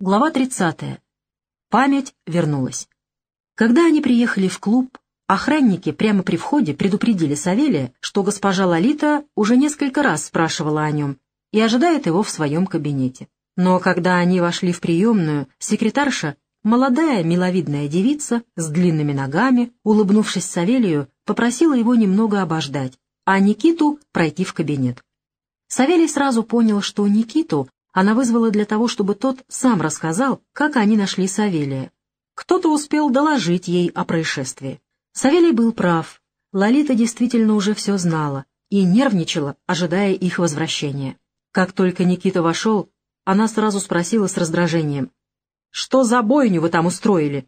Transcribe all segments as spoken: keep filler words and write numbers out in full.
Глава тридцатая. Память вернулась. Когда они приехали в клуб, охранники прямо при входе предупредили Савелия, что госпожа Лолита уже несколько раз спрашивала о нем и ожидает его в своем кабинете. Но когда они вошли в приемную, секретарша, молодая миловидная девица с длинными ногами, улыбнувшись Савелию, попросила его немного обождать, а Никиту пройти в кабинет. Савелий сразу понял, что Никиту она вызвала для того, чтобы тот сам рассказал, как они нашли Савелия. Кто-то успел доложить ей о происшествии. Савелий был прав. Лолита действительно уже все знала и нервничала, ожидая их возвращения. Как только Никита вошел, она сразу спросила с раздражением: «Что за бойню вы там устроили?»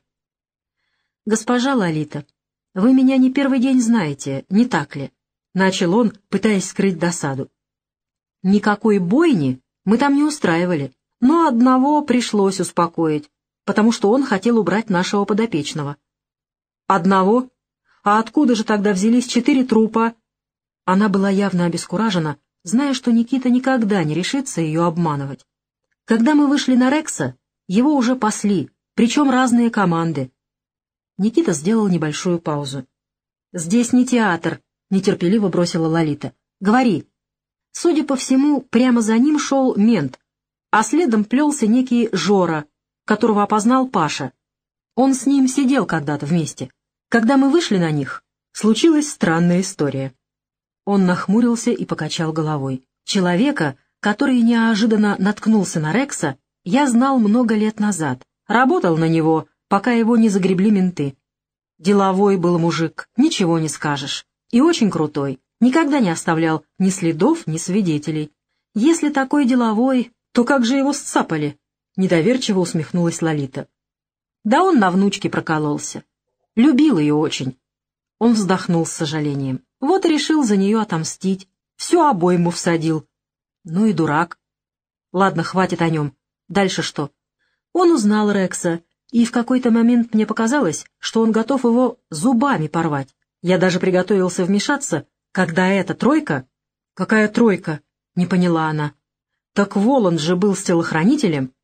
«Госпожа Лолита, вы меня не первый день знаете, не так ли?» — начал он, пытаясь скрыть досаду. «Никакой бойни мы там не устраивали, но одного пришлось успокоить, потому что он хотел убрать нашего подопечного». «Одного? А откуда же тогда взялись четыре трупа?» Она была явно обескуражена, зная, что Никита никогда не решится ее обманывать. «Когда мы вышли на Рекса, его уже пасли, причем разные команды». Никита сделал небольшую паузу. «Здесь не театр», — нетерпеливо бросила Лолита. «Говори». Судя по всему, прямо за ним шел мент, а следом плелся некий Жора, которого опознал Паша. Он с ним сидел когда-то вместе. Когда мы вышли на них, случилась странная история. Он нахмурился и покачал головой. Человека, который неожиданно наткнулся на Рекса, я знал много лет назад. Работал на него, пока его не загребли менты. Деловой был мужик, ничего не скажешь. И очень крутой. Никогда не оставлял ни следов, ни свидетелей. Если такой деловой, то как же его сцапали? Недоверчиво усмехнулась Лолита. Да он на внучке прокололся. Любил ее очень. Он вздохнул с сожалением. Вот и решил за нее отомстить. Всю обойму всадил. Ну и дурак. Ладно, хватит о нем. Дальше что? Он узнал Рекса, и в какой-то момент мне показалось, что он готов его зубами порвать. Я даже приготовился вмешаться, когда эта тройка... Какая тройка? Не поняла она. Так Воланд же был с телохранителем.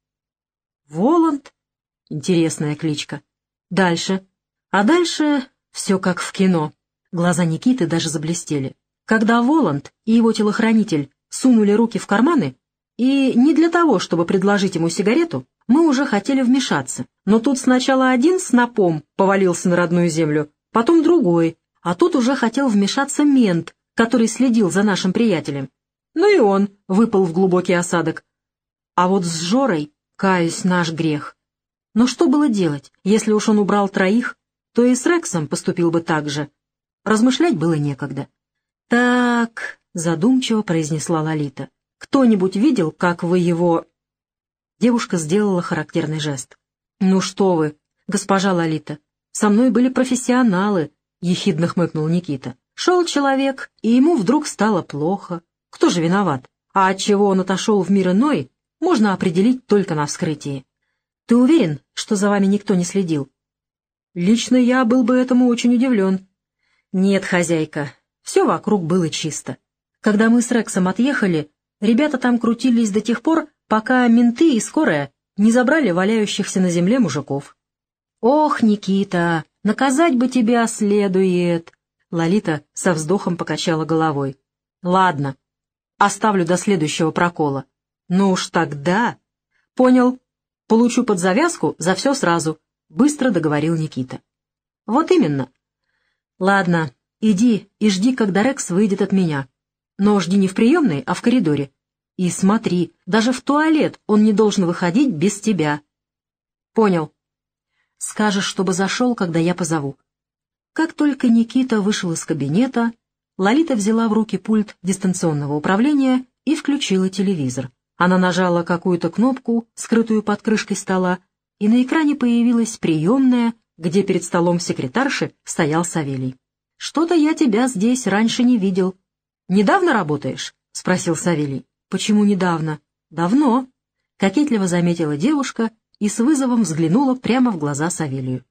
Воланд? Интересная кличка. Дальше. А дальше все как в кино. Глаза Никиты даже заблестели. Когда Воланд и его телохранитель сунули руки в карманы, и не для того, чтобы предложить ему сигарету, мы уже хотели вмешаться. Но тут сначала один снопом повалился на родную землю, потом другой, а тут уже хотел вмешаться мент, который следил за нашим приятелем. Ну и он выпал в глубокий осадок. А вот с Жорой, каюсь, наш грех. Но что было делать? Если уж он убрал троих, то и с Рексом поступил бы так же. Размышлять было некогда. «Так», — задумчиво произнесла Лолита, — «кто-нибудь видел, как вы его...» Девушка сделала характерный жест. «Ну что вы, госпожа Лолита, со мной были профессионалы», — ехидно хмыкнул Никита. «Шел человек, и ему вдруг стало плохо. Кто же виноват? А отчего он отошел в мир иной, можно определить только на вскрытии. Ты уверен, что за вами никто не следил?» «Лично я был бы этому очень удивлен». «Нет, хозяйка, все вокруг было чисто. Когда мы с Рексом отъехали, ребята там крутились до тех пор, пока менты и скорая не забрали валяющихся на земле мужиков». «Ох, Никита, наказать бы тебя следует!» Лолита со вздохом покачала головой. «Ладно, оставлю до следующего прокола. Ну уж тогда...» «Понял. Получу под завязку за все сразу», — быстро договорил Никита. «Вот именно. Ладно, иди и жди, когда Рекс выйдет от меня. Но жди не в приемной, а в коридоре. И смотри, даже в туалет он не должен выходить без тебя». «Понял. Скажешь, чтобы зашел, когда я позову». Как только Никита вышел из кабинета, Лолита взяла в руки пульт дистанционного управления и включила телевизор. Она нажала какую-то кнопку, скрытую под крышкой стола, и на экране появилась приемная, где перед столом секретарши стоял Савелий. «Что-то я тебя здесь раньше не видел. Недавно работаешь?» — спросил Савелий. «Почему недавно?» «Давно», — кокетливо заметила девушка и с вызовом взглянула прямо в глаза Савелию.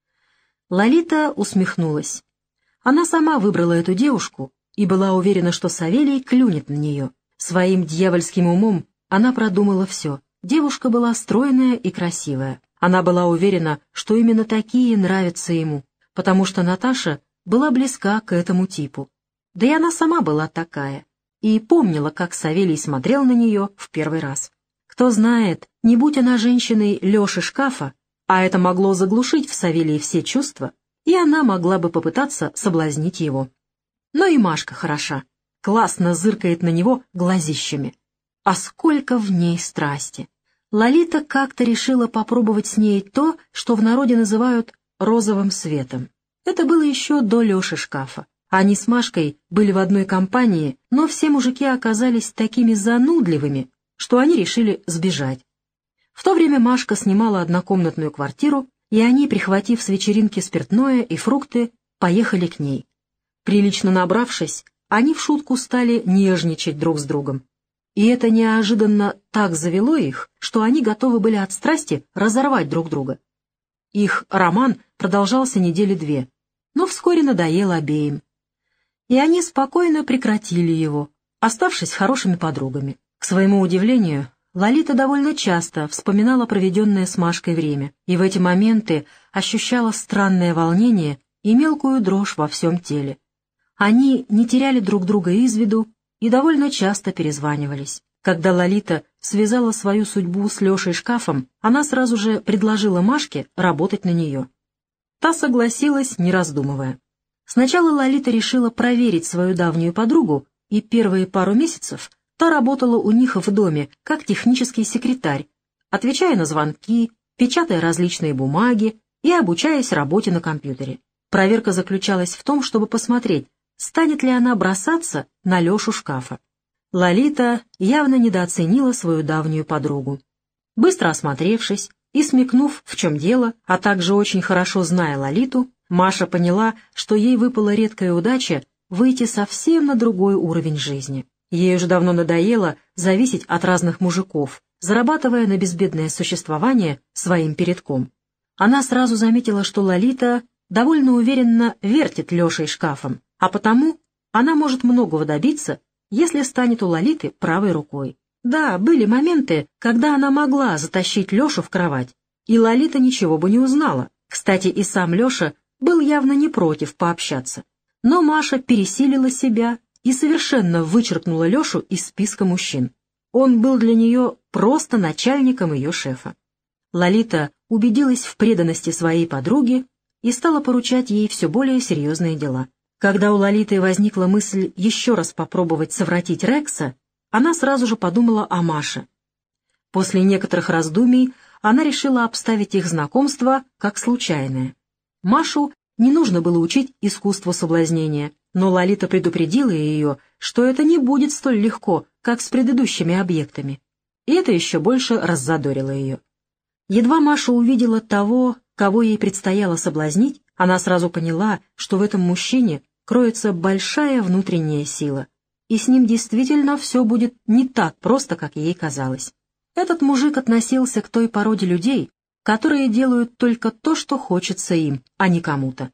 Лолита усмехнулась. Она сама выбрала эту девушку и была уверена, что Савелий клюнет на нее. Своим дьявольским умом она продумала все. Девушка была стройная и красивая. Она была уверена, что именно такие нравятся ему, потому что Наташа была близка к этому типу. Да и она сама была такая, и помнила, как Савелий смотрел на нее в первый раз. Кто знает, не будь она женщиной Леши Шкафа, а это могло заглушить в Савелии все чувства, и она могла бы попытаться соблазнить его. Но и Машка хороша, классно зыркает на него глазищами. А сколько в ней страсти! Лолита как-то решила попробовать с ней то, что в народе называют розовым светом. Это было еще до Леши Шкафа. Они с Машкой были в одной компании, но все мужики оказались такими занудливыми, что они решили сбежать. В то время Машка снимала однокомнатную квартиру, и они, прихватив с вечеринки спиртное и фрукты, поехали к ней. Прилично набравшись, они в шутку стали нежничать друг с другом. И это неожиданно так завело их, что они готовы были от страсти разорвать друг друга. Их роман продолжался недели две, но вскоре надоел обеим. И они спокойно прекратили его, оставшись хорошими подругами. К своему удивлению, Лолита довольно часто вспоминала проведенное с Машкой время, и в эти моменты ощущала странное волнение и мелкую дрожь во всем теле. Они не теряли друг друга из виду и довольно часто перезванивались. Когда Лолита связала свою судьбу с Лешей Шкафом, она сразу же предложила Машке работать на нее. Та согласилась, не раздумывая. Сначала Лолита решила проверить свою давнюю подругу, и первые пару месяцев та работала у них в доме как технический секретарь, отвечая на звонки, печатая различные бумаги и обучаясь работе на компьютере. Проверка заключалась в том, чтобы посмотреть, станет ли она бросаться на Лешу Шкафа. Лолита явно недооценила свою давнюю подругу. Быстро осмотревшись и смекнув, в чем дело, а также очень хорошо зная Лолиту, Маша поняла, что ей выпала редкая удача выйти совсем на другой уровень жизни. Ей уже давно надоело зависеть от разных мужиков, зарабатывая на безбедное существование своим передком. Она сразу заметила, что Лолита довольно уверенно вертит Лешей Шкафом, а потому она может многого добиться, если станет у Лолиты правой рукой. Да, были моменты, когда она могла затащить Лешу в кровать, и Лолита ничего бы не узнала. Кстати, и сам Леша был явно не против пообщаться. Но Маша пересилила себя и совершенно вычеркнула Лешу из списка мужчин. Он был для нее просто начальником ее шефа. Лолита убедилась в преданности своей подруги и стала поручать ей все более серьезные дела. Когда у Лолиты возникла мысль еще раз попробовать совратить Рекса, она сразу же подумала о Маше. После некоторых раздумий она решила обставить их знакомство как случайное. Машу не нужно было учить искусству соблазнения, но Лолита предупредила ее, что это не будет столь легко, как с предыдущими объектами, и это еще больше раззадорило ее. Едва Маша увидела того, кого ей предстояло соблазнить, она сразу поняла, что в этом мужчине кроется большая внутренняя сила, и с ним действительно все будет не так просто, как ей казалось. Этот мужик относился к той породе людей, которые делают только то, что хочется им, а не кому-то.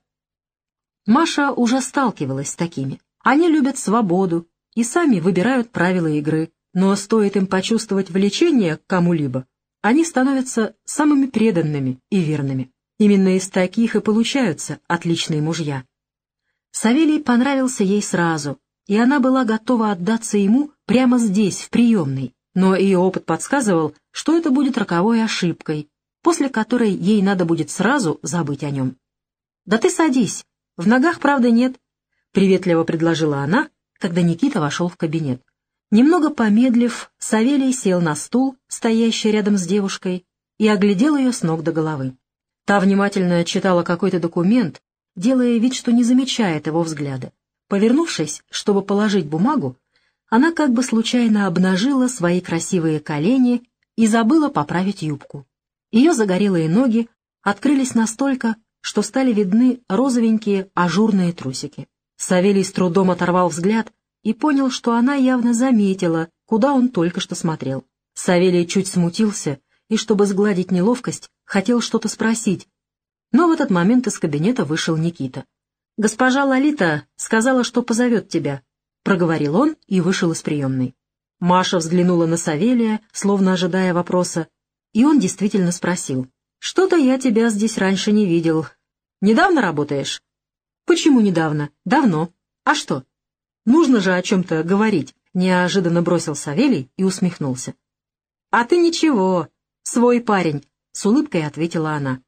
Маша уже сталкивалась с такими. Они любят свободу и сами выбирают правила игры, но стоит им почувствовать влечение к кому-либо, они становятся самыми преданными и верными. Именно из таких и получаются отличные мужья. Савелий понравился ей сразу, и она была готова отдаться ему прямо здесь, в приемной, но ее опыт подсказывал, что это будет роковой ошибкой, после которой ей надо будет сразу забыть о нем. «Да ты садись, в ногах, правда, нет», — приветливо предложила она, когда Никита вошел в кабинет. Немного помедлив, Савелий сел на стул, стоящий рядом с девушкой, и оглядел ее с ног до головы. Та внимательно читала какой-то документ, делая вид, что не замечает его взгляда. Повернувшись, чтобы положить бумагу, она как бы случайно обнажила свои красивые колени и забыла поправить юбку. Ее загорелые ноги открылись настолько, что стали видны розовенькие ажурные трусики. Савелий с трудом оторвал взгляд и понял, что она явно заметила, куда он только что смотрел. Савелий чуть смутился и, чтобы сгладить неловкость, хотел что-то спросить, но в этот момент из кабинета вышел Никита. «Госпожа Лолита сказала, что позовет тебя», — проговорил он и вышел из приемной. Маша взглянула на Савелия, словно ожидая вопроса, и он действительно спросил. «Что-то я тебя здесь раньше не видел. Недавно работаешь?» «Почему недавно? Давно. А что? Нужно же о чем-то говорить», — неожиданно бросил Савелий и усмехнулся. «А ты ничего, свой парень», — с улыбкой ответила она.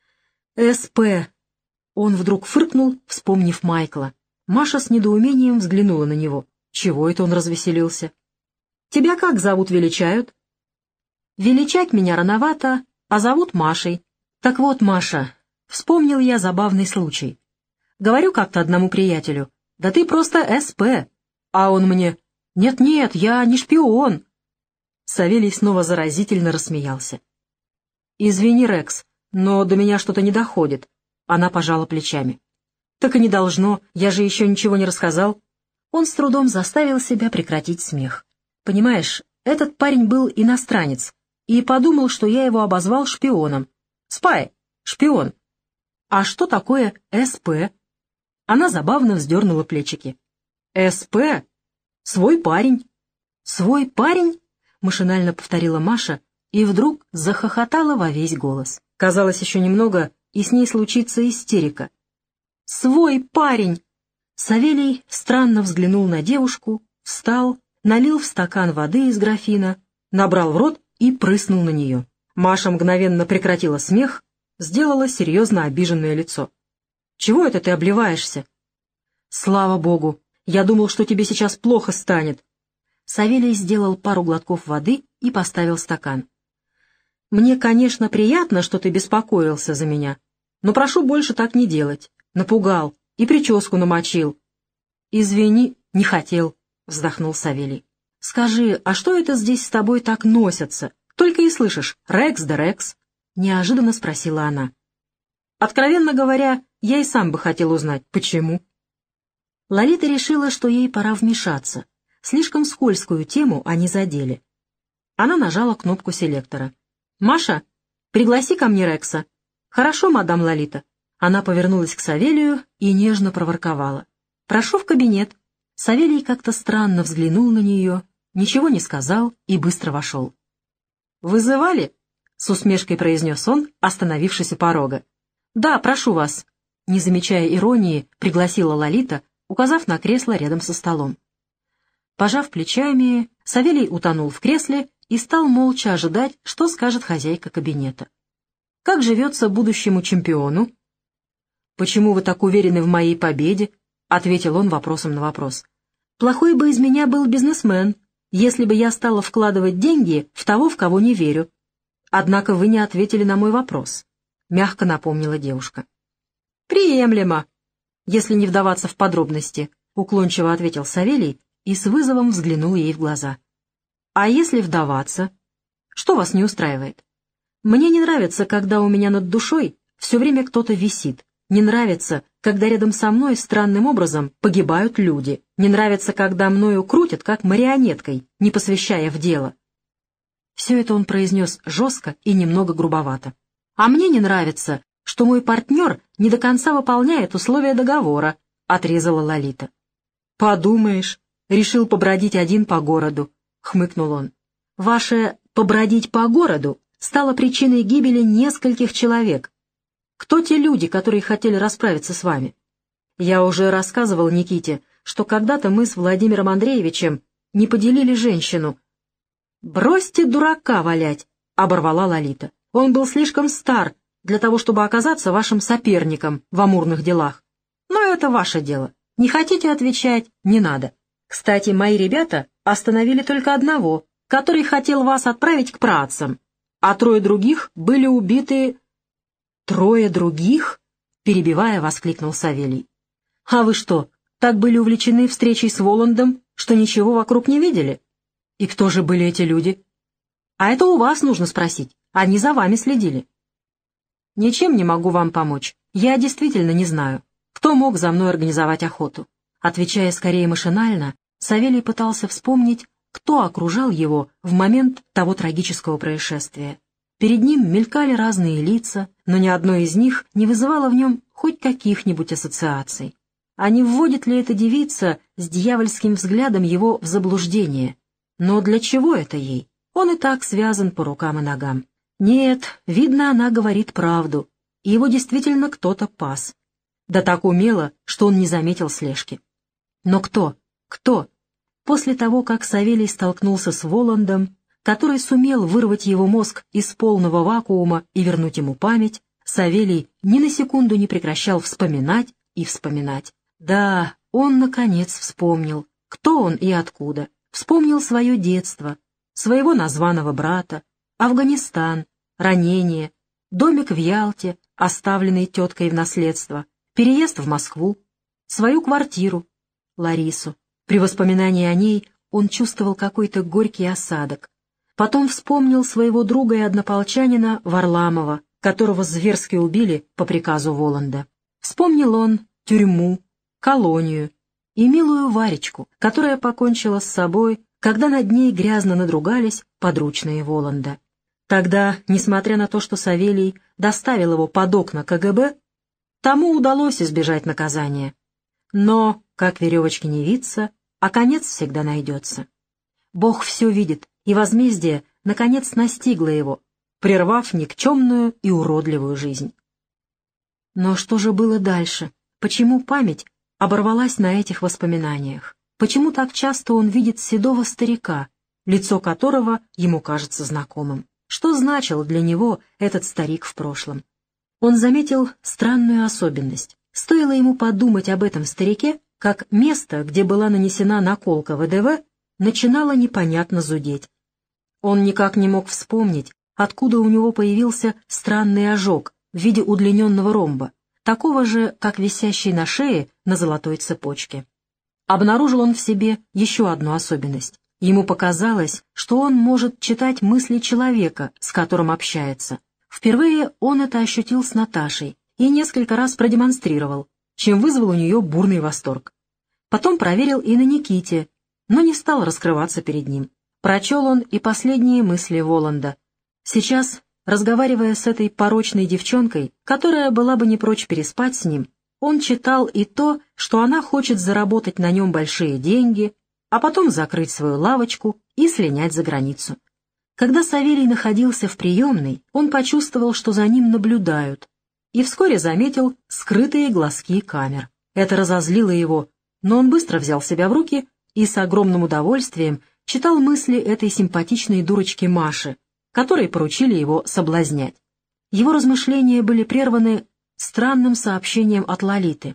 «СП». Он вдруг фыркнул, вспомнив Майкла. Маша с недоумением взглянула на него. Чего это он развеселился? «Тебя как зовут, величают?» «Величать меня рановато, а зовут Машей». «Так вот, Маша, вспомнил я забавный случай. Говорю как-то одному приятелю, да ты просто СП. А он мне, нет-нет, я не шпион». Савелий снова заразительно рассмеялся. «Извини, Рекс, но до меня что-то не доходит». Она пожала плечами. «Так и не должно, я же еще ничего не рассказал». Он с трудом заставил себя прекратить смех. «Понимаешь, этот парень был иностранец, и подумал, что я его обозвал шпионом. Спай, шпион. А что такое СП?» Она забавно вздернула плечики. «СП? Свой парень». «Свой парень?» — машинально повторила Маша, и вдруг захохотала во весь голос. Казалось, еще немного, и с ней случится истерика. «Свой парень!» Савелий странно взглянул на девушку, встал, налил в стакан воды из графина, набрал в рот и прыснул на нее. Маша мгновенно прекратила смех, сделала серьезно обиженное лицо. «Чего это ты обливаешься?» «Слава богу! Я думал, что тебе сейчас плохо станет». Савелий сделал пару глотков воды и поставил стакан. «Мне, конечно, приятно, что ты беспокоился за меня, но прошу больше так не делать. Напугал и прическу намочил». «Извини, не хотел», — вздохнул Савелий. «Скажи, а что это здесь с тобой так носятся? Только и слышишь, Рекс да Рекс», — неожиданно спросила она. «Откровенно говоря, я и сам бы хотел узнать, почему». Лолита решила, что ей пора вмешаться. Слишком скользкую тему они задели. Она нажала кнопку селектора. «Маша, пригласи ко мне Рекса». «Хорошо, мадам Лолита». Она повернулась к Савелию и нежно проворковала. «Прошу в кабинет». Савелий как-то странно взглянул на нее, ничего не сказал и быстро вошел. «Вызывали?» — с усмешкой произнес он, остановившись у порога. «Да, прошу вас», — не замечая иронии, пригласила Лолита, указав на кресло рядом со столом. Пожав плечами, Савелий утонул в кресле и стал молча ожидать, что скажет хозяйка кабинета. «Как живется будущему чемпиону?» «Почему вы так уверены в моей победе?» — ответил он вопросом на вопрос. «Плохой бы из меня был бизнесмен, если бы я стала вкладывать деньги в того, в кого не верю. Однако вы не ответили на мой вопрос», — мягко напомнила девушка. «Приемлемо, если не вдаваться в подробности», — уклончиво ответил Савелий и с вызовом взглянул ей в глаза. «А если вдаваться? Что вас не устраивает? Мне не нравится, когда у меня над душой все время кто-то висит. Не нравится, когда рядом со мной странным образом погибают люди. Не нравится, когда мною крутят, как марионеткой, не посвящая в дело». Все это он произнес жестко и немного грубовато. «А мне не нравится, что мой партнер не до конца выполняет условия договора», — отрезала Лолита. «Подумаешь, решил побродить один по городу», — хмыкнул он. «Ваше «побродить по городу» стало причиной гибели нескольких человек. Кто те люди, которые хотели расправиться с вами? Я уже рассказывал Никите, что когда-то мы с Владимиром Андреевичем не поделили женщину». «Бросьте дурака валять», — оборвала Лолита. «Он был слишком стар для того, чтобы оказаться вашим соперником в амурных делах. Но это ваше дело. Не хотите отвечать — не надо. Кстати, мои ребята остановили только одного, который хотел вас отправить к працам, а трое других были убиты...» «Трое других?» — перебивая, воскликнул Савелий. «А вы что, так были увлечены встречей с Воландом, что ничего вокруг не видели? И кто же были эти люди? А это у вас нужно спросить, они за вами следили». «Ничем не могу вам помочь. Я действительно не знаю, кто мог за мной организовать охоту». Отвечая скорее машинально, Савелий пытался вспомнить, кто окружал его в момент того трагического происшествия. Перед ним мелькали разные лица, но ни одно из них не вызывало в нем хоть каких-нибудь ассоциаций. А не вводит ли эта девица с дьявольским взглядом его в заблуждение? Но для чего это ей? Он и так связан по рукам и ногам. Нет, видно, она говорит правду, и его действительно кто-то пас. Да так умело, что он не заметил слежки. Но кто? Кто? После того, как Савелий столкнулся с Воландом, который сумел вырвать его мозг из полного вакуума и вернуть ему память, Савелий ни на секунду не прекращал вспоминать и вспоминать. Да, он, наконец, вспомнил, кто он и откуда. Вспомнил свое детство, своего названного брата, Афганистан, ранение, домик в Ялте, оставленный теткой в наследство, переезд в Москву, свою квартиру, Ларису. При воспоминании о ней он чувствовал какой-то горький осадок. Потом вспомнил своего друга и однополчанина Варламова, которого зверски убили по приказу Воланда. Вспомнил он тюрьму, колонию и милую Варечку, которая покончила с собой, когда над ней грязно надругались подручные Воланда. Тогда, несмотря на то, что Савелий доставил его под окна ка гэ бэ, тому удалось избежать наказания. Но, как веревочки не виться, а конец всегда найдется. Бог все видит, и возмездие, наконец, настигло его, прервав никчемную и уродливую жизнь. Но что же было дальше? Почему память оборвалась на этих воспоминаниях? Почему так часто он видит седого старика, лицо которого ему кажется знакомым? Что значил для него этот старик в прошлом? Он заметил странную особенность. Стоило ему подумать об этом старике, как место, где была нанесена наколка вэ дэ вэ, начинало непонятно зудеть. Он никак не мог вспомнить, откуда у него появился странный ожог в виде удлиненного ромба, такого же, как висящий на шее на золотой цепочке. Обнаружил он в себе еще одну особенность. Ему показалось, что он может читать мысли человека, с которым общается. Впервые он это ощутил с Наташей и несколько раз продемонстрировал, чем вызвал у нее бурный восторг. Потом проверил и на Никите, но не стал раскрываться перед ним. Прочел он и последние мысли Воланда. Сейчас, разговаривая с этой порочной девчонкой, которая была бы не прочь переспать с ним, он читал и то, что она хочет заработать на нем большие деньги, а потом закрыть свою лавочку и слинять за границу. Когда Савелий находился в приемной, он почувствовал, что за ним наблюдают, и вскоре заметил скрытые глазки камер. Это разозлило его, но он быстро взял себя в руки и с огромным удовольствием читал мысли этой симпатичной дурочки Маши, которой поручили его соблазнять. Его размышления были прерваны странным сообщением от Лолиты.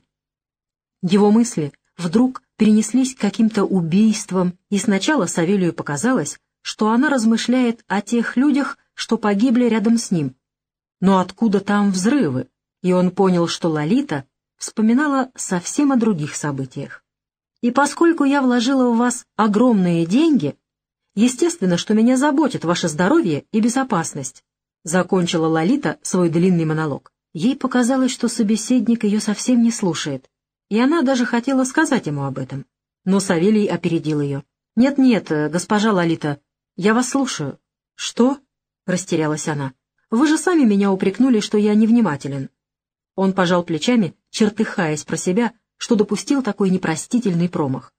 Его мысли вдруг перенеслись к каким-то убийствам, и сначала Савелию показалось, что она размышляет о тех людях, что погибли рядом с ним. Но откуда там взрывы? И он понял, что Лолита вспоминала совсем о других событиях. И поскольку я вложила в вас огромные деньги, естественно, что меня заботит ваше здоровье и безопасность, закончила Лолита свой длинный монолог. Ей показалось, что собеседник ее совсем не слушает, и она даже хотела сказать ему об этом. Но Савелий опередил ее. «Нет-нет, госпожа Лолита, я вас слушаю». «Что?» — растерялась она. «Вы же сами меня упрекнули, что я невнимателен». Он пожал плечами, чертыхаясь про себя, что допустил такой непростительный промах.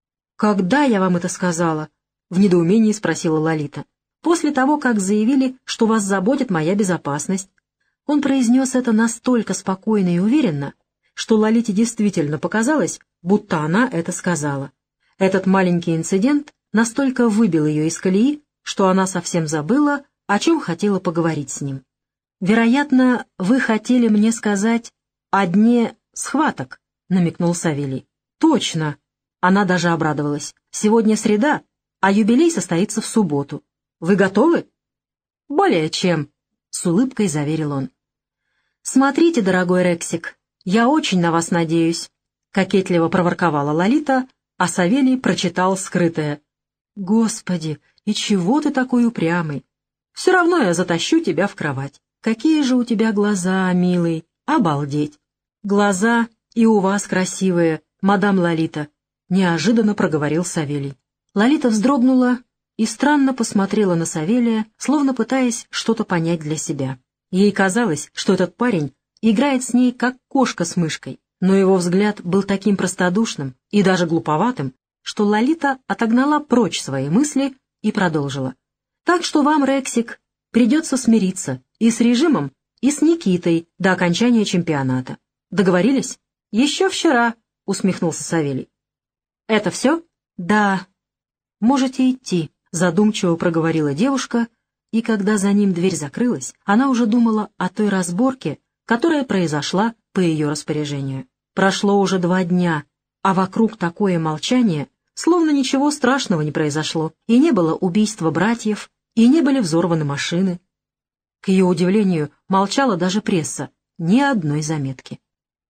«Когда я вам это сказала?» — в недоумении спросила Лолита. «После того, как заявили, что вас заботит моя безопасность». Он произнес это настолько спокойно и уверенно, что Лолите действительно показалось, будто она это сказала. Этот маленький инцидент настолько выбил ее из колеи, что она совсем забыла, о чем хотела поговорить с ним. «Вероятно, вы хотели мне сказать о дне схваток», — намекнул Савелий. «Точно!» — она даже обрадовалась. «Сегодня среда, а юбилей состоится в субботу. Вы готовы?» «Более чем», — с улыбкой заверил он. «Смотрите, дорогой Рексик, я очень на вас надеюсь», — кокетливо проворковала Лолита, а Савелий прочитал скрытое. «Господи, и чего ты такой упрямый? Все равно я затащу тебя в кровать. Какие же у тебя глаза, милый, обалдеть! Глаза и у вас красивые, мадам Лолита», — неожиданно проговорил Савелий. Лолита вздрогнула и странно посмотрела на Савелия, словно пытаясь что-то понять для себя. Ей казалось, что этот парень играет с ней, как кошка с мышкой, но его взгляд был таким простодушным и даже глуповатым, что Лолита отогнала прочь свои мысли и продолжила. «Так что вам, Рексик, придется смириться и с режимом, и с Никитой до окончания чемпионата. Договорились?» «Еще вчера», — усмехнулся Савелий. «Это все?» «Да. Можете идти», — задумчиво проговорила девушка, и когда за ним дверь закрылась, она уже думала о той разборке, которая произошла по ее распоряжению. Прошло уже два дня, а вокруг такое молчание, словно ничего страшного не произошло, и не было убийства братьев, и не были взорваны машины. К ее удивлению, молчала даже пресса, ни одной заметки.